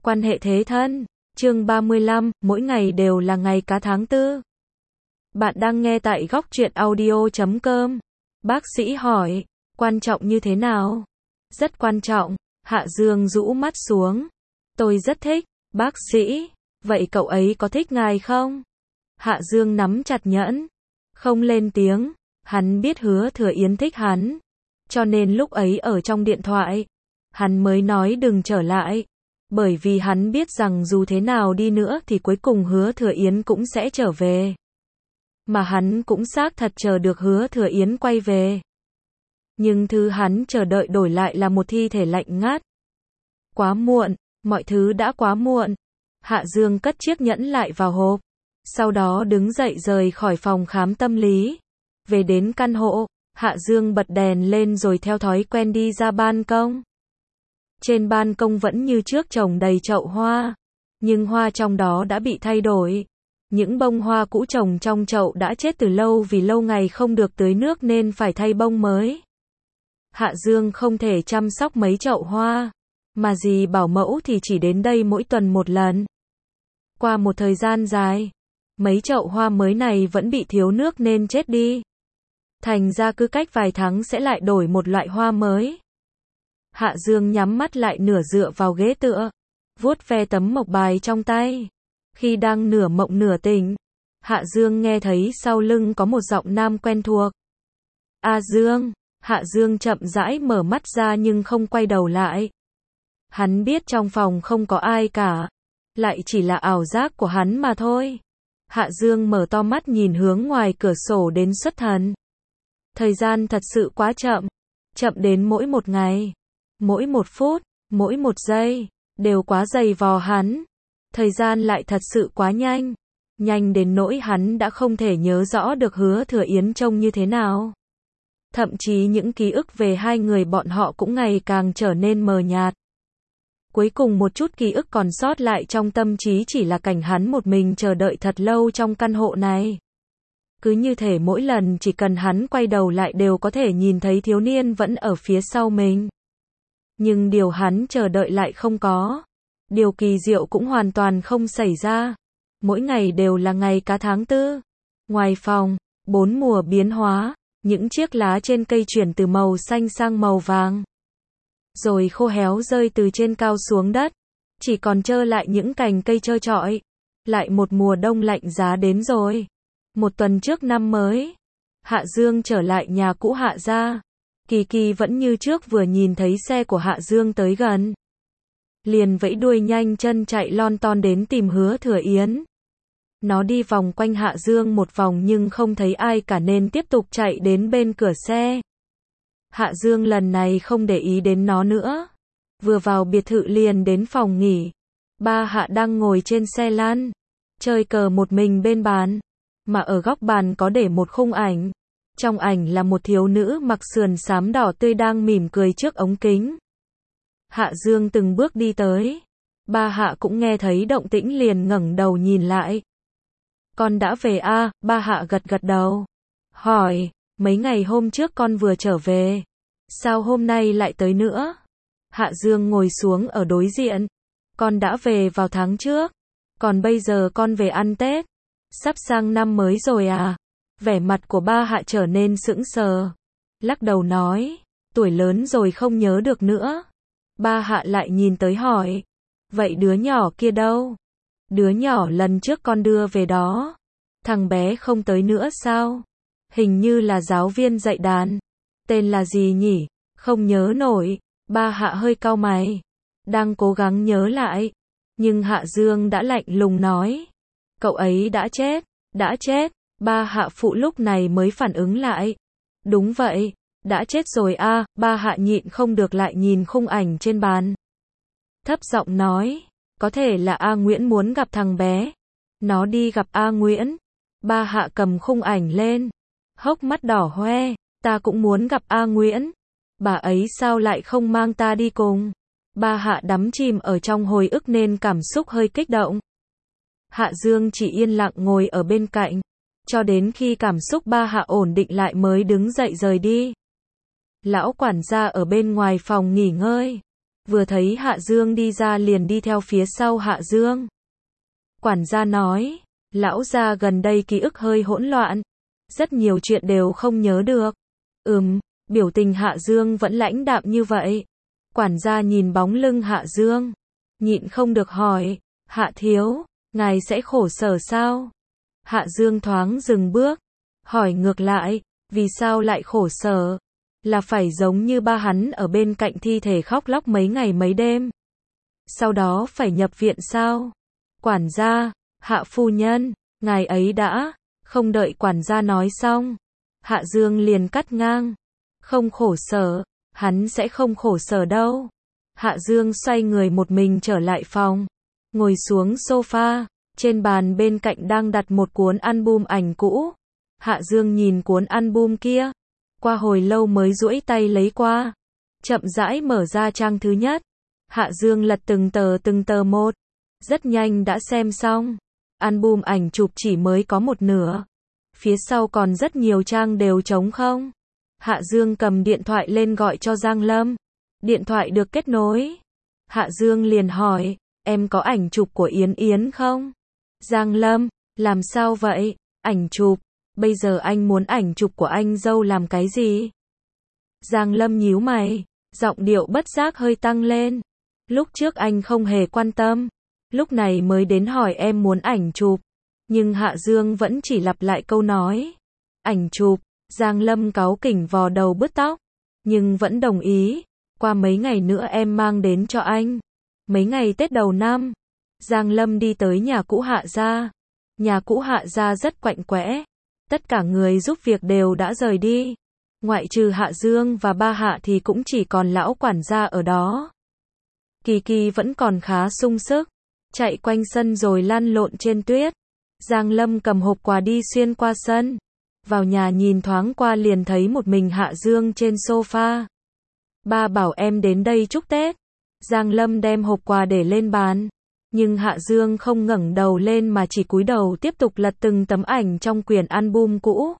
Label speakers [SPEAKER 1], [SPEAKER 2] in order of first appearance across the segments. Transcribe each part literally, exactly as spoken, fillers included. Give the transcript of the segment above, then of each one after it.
[SPEAKER 1] Quan hệ thế thân. Chương ba mươi lăm, mỗi ngày đều là ngày cá tháng tư. Bạn đang nghe tại góc truyện audio chấm com. Bác sĩ hỏi, quan trọng như thế nào? Rất quan trọng. Hạ Dương rũ mắt xuống. Tôi rất thích. Bác sĩ, vậy cậu ấy có thích ngài không? Hạ Dương nắm chặt nhẫn. Không lên tiếng. Hắn biết Hứa Thừa Yến thích hắn. Cho nên lúc ấy ở trong điện thoại, hắn mới nói đừng trở lại. Bởi vì hắn biết rằng dù thế nào đi nữa thì cuối cùng Hứa Thừa Yến cũng sẽ trở về. Mà hắn cũng xác thật chờ được Hứa Thừa Yến quay về. Nhưng thứ hắn chờ đợi đổi lại là một thi thể lạnh ngắt. Quá muộn, mọi thứ đã quá muộn. Hạ Dương cất chiếc nhẫn lại vào hộp. Sau đó đứng dậy rời khỏi phòng khám tâm lý. Về đến căn hộ, Hạ Dương bật đèn lên rồi theo thói quen đi ra ban công. Trên ban công vẫn như trước trồng đầy chậu hoa, nhưng hoa trong đó đã bị thay đổi. Những bông hoa cũ trồng trong chậu đã chết từ lâu vì lâu ngày không được tưới nước nên phải thay bông mới. Hạ Dương không thể chăm sóc mấy chậu hoa, mà dì bảo mẫu thì chỉ đến đây mỗi tuần một lần. Qua một thời gian dài, mấy chậu hoa mới này vẫn bị thiếu nước nên chết đi. Thành ra cứ cách vài tháng sẽ lại đổi một loại hoa mới. Hạ Dương nhắm mắt lại nửa dựa vào ghế tựa, vuốt ve tấm mộc bài trong tay. Khi đang nửa mộng nửa tỉnh, Hạ Dương nghe thấy sau lưng có một giọng nam quen thuộc. A Dương, Hạ Dương chậm rãi mở mắt ra nhưng không quay đầu lại. Hắn biết trong phòng không có ai cả, lại chỉ là ảo giác của hắn mà thôi. Hạ Dương mở to mắt nhìn hướng ngoài cửa sổ đến xuất thần. Thời gian thật sự quá chậm, chậm đến mỗi một ngày, mỗi một phút, mỗi một giây, đều quá dày vò hắn. Thời gian lại thật sự quá nhanh, nhanh đến nỗi hắn đã không thể nhớ rõ được Hứa Thừa Yến trông như thế nào. Thậm chí những ký ức về hai người bọn họ cũng ngày càng trở nên mờ nhạt. Cuối cùng một chút ký ức còn sót lại trong tâm trí chỉ là cảnh hắn một mình chờ đợi thật lâu trong căn hộ này. Cứ như thể mỗi lần chỉ cần hắn quay đầu lại đều có thể nhìn thấy thiếu niên vẫn ở phía sau mình. Nhưng điều hắn chờ đợi lại không có. Điều kỳ diệu cũng hoàn toàn không xảy ra. Mỗi ngày đều là ngày cá tháng tư. Ngoài phòng, bốn mùa biến hóa, những chiếc lá trên cây chuyển từ màu xanh sang màu vàng. Rồi khô héo rơi từ trên cao xuống đất. Chỉ còn trơ lại những cành cây trơ trọi. Lại một mùa đông lạnh giá đến rồi. Một tuần trước năm mới, Hạ Dương trở lại nhà cũ Hạ gia. Kỳ Kỳ vẫn như trước vừa nhìn thấy xe của Hạ Dương tới gần, liền vẫy đuôi nhanh chân chạy lon ton đến tìm Hứa Thừa Yến. Nó đi vòng quanh Hạ Dương một vòng nhưng không thấy ai cả nên tiếp tục chạy đến bên cửa xe. Hạ Dương lần này không để ý đến nó nữa. Vừa vào biệt thự liền đến phòng nghỉ. Ba Hạ đang ngồi trên xe lăn, chơi cờ một mình bên bàn. Mà ở góc bàn có để một khung ảnh. Trong ảnh là một thiếu nữ mặc sườn xám đỏ tươi đang mỉm cười trước ống kính. Hạ Dương từng bước đi tới. Ba Hạ cũng nghe thấy động tĩnh liền ngẩng đầu nhìn lại. Con đã về à? Ba Hạ gật gật đầu. Hỏi, mấy ngày hôm trước con vừa trở về. Sao hôm nay lại tới nữa? Hạ Dương ngồi xuống ở đối diện. Con đã về vào tháng trước. Còn bây giờ con về ăn Tết. Sắp sang năm mới rồi à? Vẻ mặt của ba Hạ trở nên sững sờ. Lắc đầu nói, tuổi lớn rồi không nhớ được nữa. Ba Hạ lại nhìn tới hỏi, vậy đứa nhỏ kia đâu? Đứa nhỏ lần trước con đưa về đó. Thằng bé không tới nữa sao? Hình như là giáo viên dạy đàn. Tên là gì nhỉ? Không nhớ nổi. Ba Hạ hơi cau mày, đang cố gắng nhớ lại. Nhưng Hạ Dương đã lạnh lùng nói, cậu ấy đã chết, đã chết. Ba Hạ phụ lúc này mới phản ứng lại. Đúng vậy, đã chết rồi a. À. Ba Hạ nhịn không được lại nhìn khung ảnh trên bàn. Thấp giọng nói, có thể là A Nguyễn muốn gặp thằng bé. Nó đi gặp A Nguyễn. Ba Hạ cầm khung ảnh lên, hốc mắt đỏ hoe, ta cũng muốn gặp A Nguyễn. Bà ấy sao lại không mang ta đi cùng? Ba Hạ đắm chìm ở trong hồi ức nên cảm xúc hơi kích động. Hạ Dương chỉ yên lặng ngồi ở bên cạnh, cho đến khi cảm xúc ba Hạ ổn định lại mới đứng dậy rời đi. Lão quản gia ở bên ngoài phòng nghỉ ngơi, vừa thấy Hạ Dương đi ra liền đi theo phía sau Hạ Dương. Quản gia nói, lão gia gần đây ký ức hơi hỗn loạn, rất nhiều chuyện đều không nhớ được. Ừm, biểu tình Hạ Dương vẫn lãnh đạm như vậy. Quản gia nhìn bóng lưng Hạ Dương, nhịn không được hỏi, Hạ thiếu, ngài sẽ khổ sở sao? Hạ Dương thoáng dừng bước, hỏi ngược lại, vì sao lại khổ sở? Là phải giống như ba hắn ở bên cạnh thi thể khóc lóc mấy ngày mấy đêm. Sau đó phải nhập viện sao? Quản gia, Hạ phu nhân, ngài ấy đã, không đợi quản gia nói xong. Hạ Dương liền cắt ngang, không khổ sở, hắn sẽ không khổ sở đâu. Hạ Dương xoay người một mình trở lại phòng, ngồi xuống sofa, trên bàn bên cạnh đang đặt một cuốn album ảnh cũ. Hạ Dương nhìn cuốn album kia, qua hồi lâu mới duỗi tay lấy qua, chậm rãi mở ra trang thứ nhất. Hạ Dương lật từng tờ từng tờ một, rất nhanh đã xem xong. Album ảnh chụp chỉ mới có một nửa, phía sau còn rất nhiều trang đều trống không. Hạ Dương cầm điện thoại lên gọi cho Giang Lâm. Điện thoại được kết nối. Hạ Dương liền hỏi, em có ảnh chụp của Yến Yến không? Giang Lâm, làm sao vậy? Ảnh chụp, bây giờ anh muốn ảnh chụp của anh dâu làm cái gì? Giang Lâm nhíu mày, giọng điệu bất giác hơi tăng lên. Lúc trước anh không hề quan tâm, lúc này mới đến hỏi em muốn ảnh chụp. Nhưng Hạ Dương vẫn chỉ lặp lại câu nói. Ảnh chụp, Giang Lâm cáu kỉnh vò đầu bứt tóc, nhưng vẫn đồng ý. Qua mấy ngày nữa em mang đến cho anh. Mấy ngày Tết đầu năm, Giang Lâm đi tới nhà cũ Hạ gia. Nhà cũ Hạ gia rất quạnh quẽ, tất cả người giúp việc đều đã rời đi. Ngoại trừ Hạ Dương và ba Hạ thì cũng chỉ còn lão quản gia ở đó. Kỳ Kỳ vẫn còn khá sung sức, chạy quanh sân rồi lăn lộn trên tuyết. Giang Lâm cầm hộp quà đi xuyên qua sân, vào nhà nhìn thoáng qua liền thấy một mình Hạ Dương trên sofa. Ba bảo em đến đây chúc Tết. Giang Lâm đem hộp quà để lên bàn, nhưng Hạ Dương không ngẩng đầu lên mà chỉ cúi đầu tiếp tục lật từng tấm ảnh trong quyển album cũ.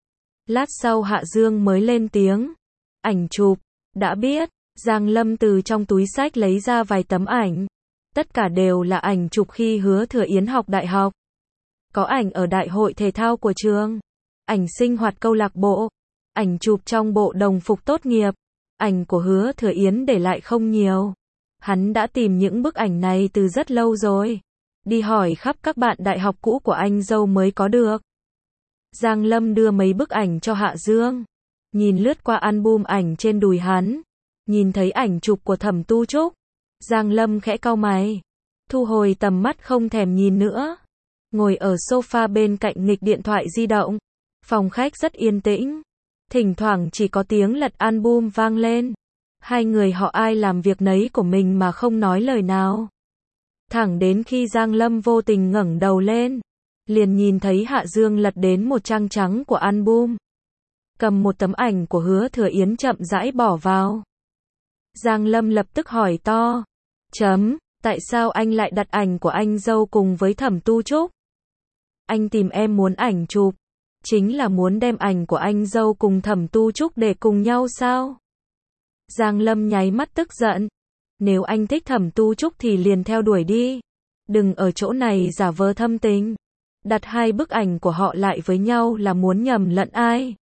[SPEAKER 1] Lát sau Hạ Dương mới lên tiếng, ảnh chụp, đã biết. Giang Lâm từ trong túi xách lấy ra vài tấm ảnh, tất cả đều là ảnh chụp khi Hứa Thừa Yến học đại học. Có ảnh ở đại hội thể thao của trường, ảnh sinh hoạt câu lạc bộ, ảnh chụp trong bộ đồng phục tốt nghiệp. Ảnh của Hứa Thừa Yến để lại không nhiều. Hắn đã tìm những bức ảnh này từ rất lâu rồi, đi hỏi khắp các bạn đại học cũ của anh dâu mới có được. Giang Lâm đưa mấy bức ảnh cho Hạ Dương, nhìn lướt qua album ảnh trên đùi hắn, nhìn thấy ảnh chụp của Thẩm Tu Trúc. Giang Lâm khẽ cau mày, thu hồi tầm mắt không thèm nhìn nữa, ngồi ở sofa bên cạnh nghịch điện thoại di động. Phòng khách rất yên tĩnh, thỉnh thoảng chỉ có tiếng lật album vang lên. Hai người họ ai làm việc nấy của mình mà không nói lời nào. Thẳng đến khi Giang Lâm vô tình ngẩng đầu lên, liền nhìn thấy Hạ Dương lật đến một trang trắng của album, cầm một tấm ảnh của Hứa Thừa Yến chậm rãi bỏ vào. Giang Lâm lập tức hỏi to, chấm, tại sao anh lại đặt ảnh của anh dâu cùng với Thẩm Tu Trúc? Anh tìm em muốn ảnh chụp, chính là muốn đem ảnh của anh dâu cùng Thẩm Tu Trúc để cùng nhau sao? Giang Lâm nháy mắt tức giận, nếu anh thích Thẩm Tu Trúc thì liền theo đuổi đi, đừng ở chỗ này giả vờ thâm tình, đặt hai bức ảnh của họ lại với nhau là muốn nhầm lẫn ai?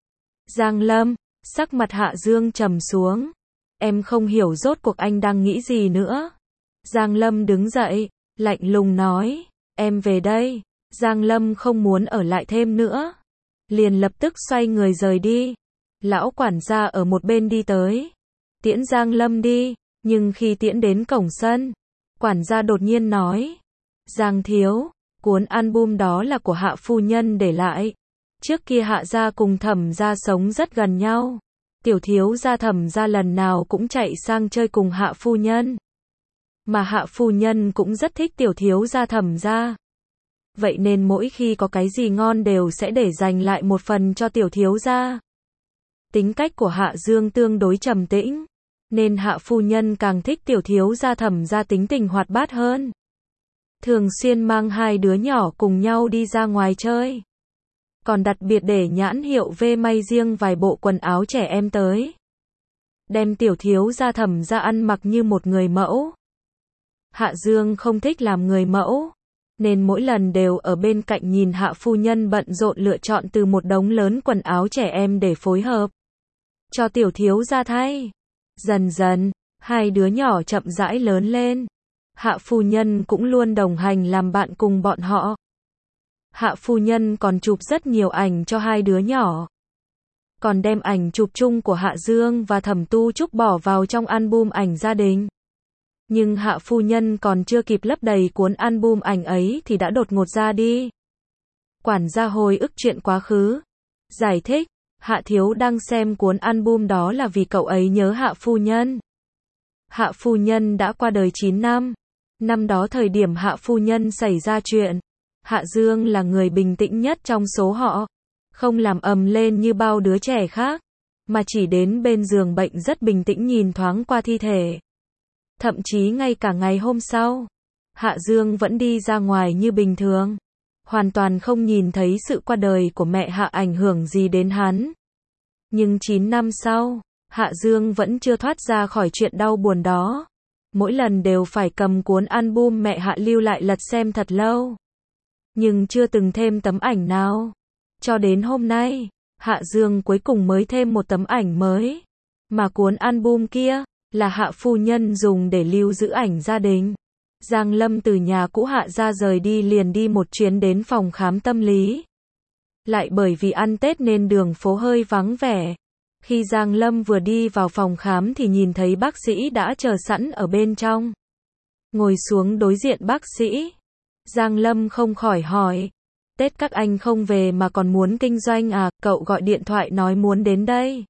[SPEAKER 1] Giang Lâm, sắc mặt Hạ Dương trầm xuống, em không hiểu rốt cuộc anh đang nghĩ gì nữa. Giang Lâm đứng dậy, lạnh lùng nói, em về đây. Giang Lâm không muốn ở lại thêm nữa, liền lập tức xoay người rời đi. Lão quản gia ở một bên đi tới, tiễn Giang Lâm đi, nhưng khi tiễn đến cổng sân, quản gia đột nhiên nói, Giang thiếu, cuốn album đó là của Hạ phu nhân để lại. Trước kia Hạ gia cùng Thẩm gia sống rất gần nhau, tiểu thiếu gia Thẩm gia lần nào cũng chạy sang chơi cùng Hạ phu nhân, mà Hạ phu nhân cũng rất thích tiểu thiếu gia Thẩm gia. Vậy nên mỗi khi có cái gì ngon đều sẽ để dành lại một phần cho tiểu thiếu gia. Tính cách của Hạ Dương tương đối trầm tĩnh, nên Hạ phu nhân càng thích tiểu thiếu gia Thẩm gia tính tình hoạt bát hơn. Thường xuyên mang hai đứa nhỏ cùng nhau đi ra ngoài chơi, còn đặc biệt để nhãn hiệu về may riêng vài bộ quần áo trẻ em tới. đem tiểu thiếu gia Thẩm ra ăn mặc như một người mẫu. Hạ Dương không thích làm người mẫu, nên mỗi lần đều ở bên cạnh nhìn Hạ phu nhân bận rộn lựa chọn từ một đống lớn quần áo trẻ em để phối hợp cho tiểu thiếu gia thay. Dần dần, hai đứa nhỏ chậm rãi lớn lên. Hạ phu nhân cũng luôn đồng hành làm bạn cùng bọn họ. Hạ phu nhân còn chụp rất nhiều ảnh cho hai đứa nhỏ. Còn đem ảnh chụp chung của Hạ Dương và Thẩm Tu Trúc bỏ vào trong album ảnh gia đình. Nhưng Hạ phu nhân còn chưa kịp lấp đầy cuốn album ảnh ấy thì đã đột ngột ra đi. Quản gia hồi ức chuyện quá khứ. Giải thích, Hạ thiếu đang xem cuốn album đó là vì cậu ấy nhớ Hạ phu nhân. Hạ phu nhân đã qua đời chín năm. Năm đó thời điểm Hạ phu nhân xảy ra chuyện, Hạ Dương là người bình tĩnh nhất trong số họ. Không làm ầm lên như bao đứa trẻ khác, mà chỉ đến bên giường bệnh rất bình tĩnh nhìn thoáng qua thi thể. Thậm chí ngay cả ngày hôm sau, Hạ Dương vẫn đi ra ngoài như bình thường. Hoàn toàn không nhìn thấy sự qua đời của mẹ Hạ ảnh hưởng gì đến hắn. Nhưng chín năm sau, Hạ Dương vẫn chưa thoát ra khỏi chuyện đau buồn đó. Mỗi lần đều phải cầm cuốn album mẹ Hạ lưu lại lật xem thật lâu. Nhưng chưa từng thêm tấm ảnh nào. Cho đến hôm nay, Hạ Dương cuối cùng mới thêm một tấm ảnh mới. Mà cuốn album kia, là Hạ phu nhân dùng để lưu giữ ảnh gia đình. Giang Lâm từ nhà cũ Hạ ra rời đi liền đi một chuyến đến phòng khám tâm lý. Lại bởi vì ăn Tết nên đường phố hơi vắng vẻ. Khi Giang Lâm vừa đi vào phòng khám thì nhìn thấy bác sĩ đã chờ sẵn ở bên trong. Ngồi xuống đối diện bác sĩ. Giang Lâm không khỏi hỏi. Tết các anh không về mà còn muốn kinh doanh à, cậu gọi điện thoại nói muốn đến đây.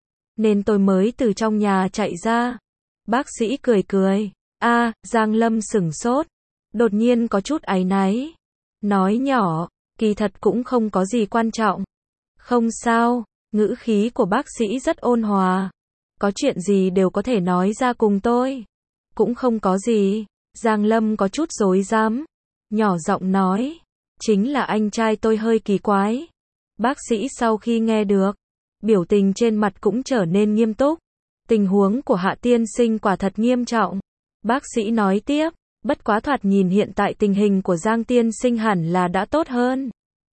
[SPEAKER 1] Nên tôi mới từ trong nhà chạy ra. Bác sĩ cười cười. A, Giang Lâm sửng sốt. Đột nhiên có chút áy náy. Nói nhỏ, kỳ thật cũng không có gì quan trọng. Không sao, ngữ khí của bác sĩ rất ôn hòa. Có chuyện gì đều có thể nói ra cùng tôi. Cũng không có gì. Giang Lâm có chút rối rắm. Nhỏ giọng nói. Chính là anh trai tôi hơi kỳ quái. Bác sĩ sau khi nghe được, biểu tình trên mặt cũng trở nên nghiêm túc. Tình huống của Hạ tiên sinh quả thật nghiêm trọng. Bác sĩ nói tiếp, bất quá thoạt nhìn hiện tại tình hình của Giang tiên sinh hẳn là đã tốt hơn.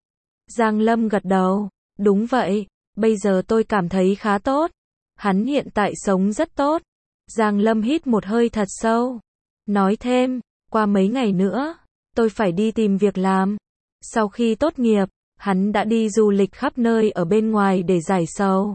[SPEAKER 1] Giang Lâm gật đầu, đúng vậy, bây giờ tôi cảm thấy khá tốt. Hắn hiện tại sống rất tốt. Giang Lâm hít một hơi thật sâu. Nói thêm, qua mấy ngày nữa, tôi phải đi tìm việc làm. Sau khi tốt nghiệp, hắn đã đi du lịch khắp nơi ở bên ngoài để giải sầu.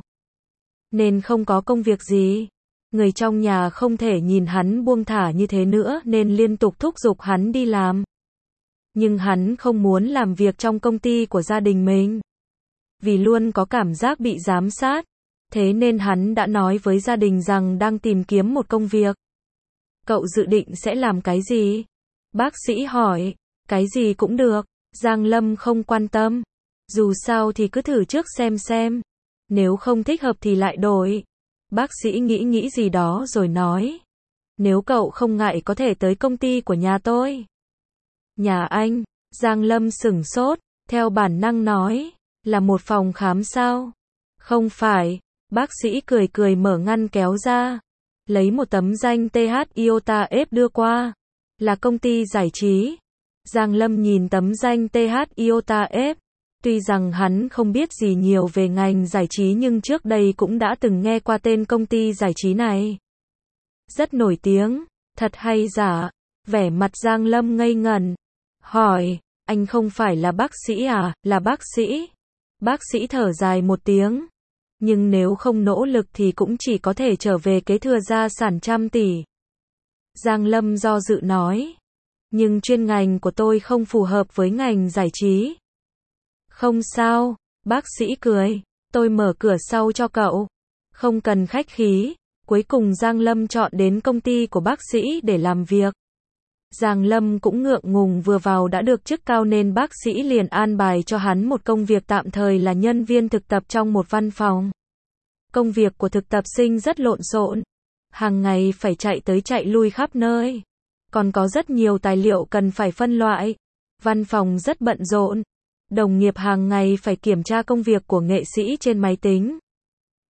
[SPEAKER 1] Nên không có công việc gì. Người trong nhà không thể nhìn hắn buông thả như thế nữa nên liên tục thúc giục hắn đi làm. Nhưng hắn không muốn làm việc trong công ty của gia đình mình. Vì luôn có cảm giác bị giám sát. Thế nên hắn đã nói với gia đình rằng đang tìm kiếm một công việc. Cậu dự định sẽ làm cái gì? Bác sĩ hỏi. Cái gì cũng được. Giang Lâm không quan tâm. Dù sao thì cứ thử trước xem xem. Nếu không thích hợp thì lại đổi. Bác sĩ nghĩ nghĩ gì đó rồi nói. Nếu cậu không ngại có thể tới công ty của nhà tôi. Nhà anh? Giang Lâm sửng sốt, theo bản năng nói. Là một phòng khám sao? Không phải. Bác sĩ cười cười mở ngăn kéo ra. Lấy một tấm danh tê hát Iota F đưa qua. Là công ty giải trí. Giang Lâm nhìn tấm danh tê hát Iota F. Tuy rằng hắn không biết gì nhiều về ngành giải trí nhưng trước đây cũng đã từng nghe qua tên công ty giải trí này. Rất nổi tiếng, thật hay giả? Vẻ mặt Giang Lâm ngây ngẩn. Hỏi, anh không phải là bác sĩ à? Là bác sĩ. Bác sĩ thở dài một tiếng. Nhưng nếu không nỗ lực thì cũng chỉ có thể trở về kế thừa gia sản trăm tỷ. Giang Lâm do dự nói. Nhưng chuyên ngành của tôi không phù hợp với ngành giải trí. Không sao, bác sĩ cười, tôi mở cửa sau cho cậu. Không cần khách khí. Cuối cùng Giang Lâm chọn đến công ty của bác sĩ để làm việc. Giang Lâm cũng ngượng ngùng vừa vào đã được chức cao nên bác sĩ liền an bài cho hắn một công việc tạm thời là nhân viên thực tập trong một văn phòng. Công việc của thực tập sinh rất lộn xộn. Hàng ngày phải chạy tới chạy lui khắp nơi. Còn có rất nhiều tài liệu cần phải phân loại. Văn phòng rất bận rộn. Đồng nghiệp hàng ngày phải kiểm tra công việc của nghệ sĩ trên máy tính.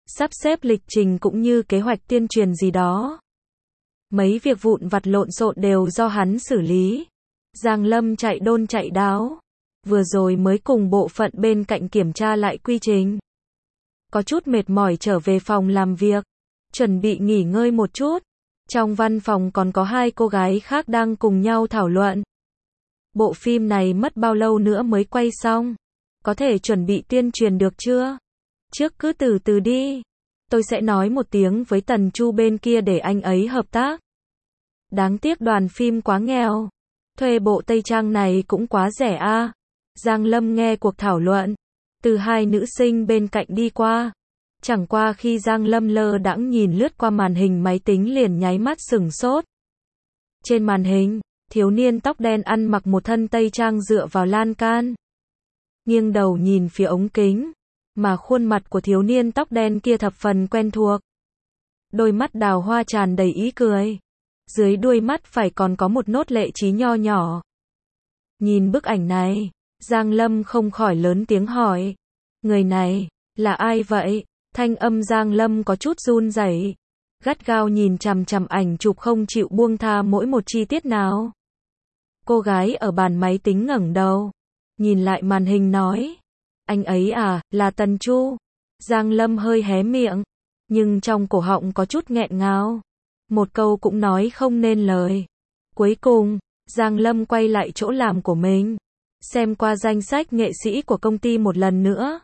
[SPEAKER 1] sắp xếp lịch trình cũng như kế hoạch tuyên truyền gì đó. Mấy việc vụn vặt lộn xộn đều do hắn xử lý. Giang Lâm chạy đôn chạy đáo. Vừa rồi mới cùng bộ phận bên cạnh kiểm tra lại quy trình. Có chút mệt mỏi trở về phòng làm việc. Chuẩn bị nghỉ ngơi một chút. Trong văn phòng còn có hai cô gái khác đang cùng nhau thảo luận. Bộ phim này mất bao lâu nữa mới quay xong? Có thể chuẩn bị tuyên truyền được chưa? Trước cứ từ từ đi. Tôi sẽ nói một tiếng với Tần Chu bên kia để anh ấy hợp tác. Đáng tiếc đoàn phim quá nghèo. Thuê bộ tây trang này cũng quá rẻ a. À. Giang Lâm nghe cuộc thảo luận. Từ hai nữ sinh bên cạnh đi qua. Chẳng qua khi Giang Lâm lơ đãng nhìn lướt qua màn hình máy tính liền nháy mắt sửng sốt. Trên màn hình, thiếu niên tóc đen ăn mặc một thân tây trang dựa vào lan can. Nghiêng đầu nhìn phía ống kính. Mà khuôn mặt của thiếu niên tóc đen kia thập phần quen thuộc. Đôi mắt đào hoa tràn đầy ý cười. Dưới đuôi mắt phải còn có một nốt lệ trí nho nhỏ. Nhìn bức ảnh này, Giang Lâm không khỏi lớn tiếng hỏi. Người này, là ai vậy? Thanh âm Giang Lâm có chút run rẩy, gắt gao nhìn chằm chằm ảnh chụp không chịu buông tha mỗi một chi tiết nào. Cô gái ở bàn máy tính ngẩng đầu, nhìn lại màn hình nói. Anh ấy à, là Tần Chu. Giang Lâm hơi hé miệng, nhưng trong cổ họng có chút nghẹn ngào. Một câu cũng nói không nên lời. Cuối cùng, Giang Lâm quay lại chỗ làm của mình. Xem qua danh sách nghệ sĩ của công ty một lần nữa.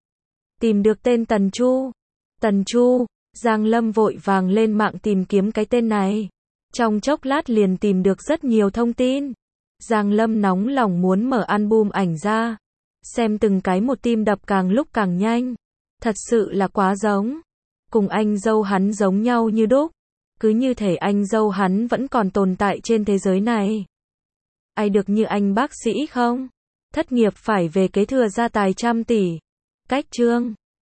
[SPEAKER 1] Tìm được tên Tần Chu. Tần Chu, Giang Lâm vội vàng lên mạng tìm kiếm cái tên này. Trong chốc lát liền tìm được rất nhiều thông tin. Giang Lâm nóng lòng muốn mở album ảnh ra. Xem từng cái một tim đập càng lúc càng nhanh. Thật sự là quá giống. Cùng anh dâu hắn giống nhau như đúc. Cứ như thể anh dâu hắn vẫn còn tồn tại trên thế giới này. Ai được như anh bác sĩ không? Thất nghiệp phải về kế thừa gia tài trăm tỷ. Cách chương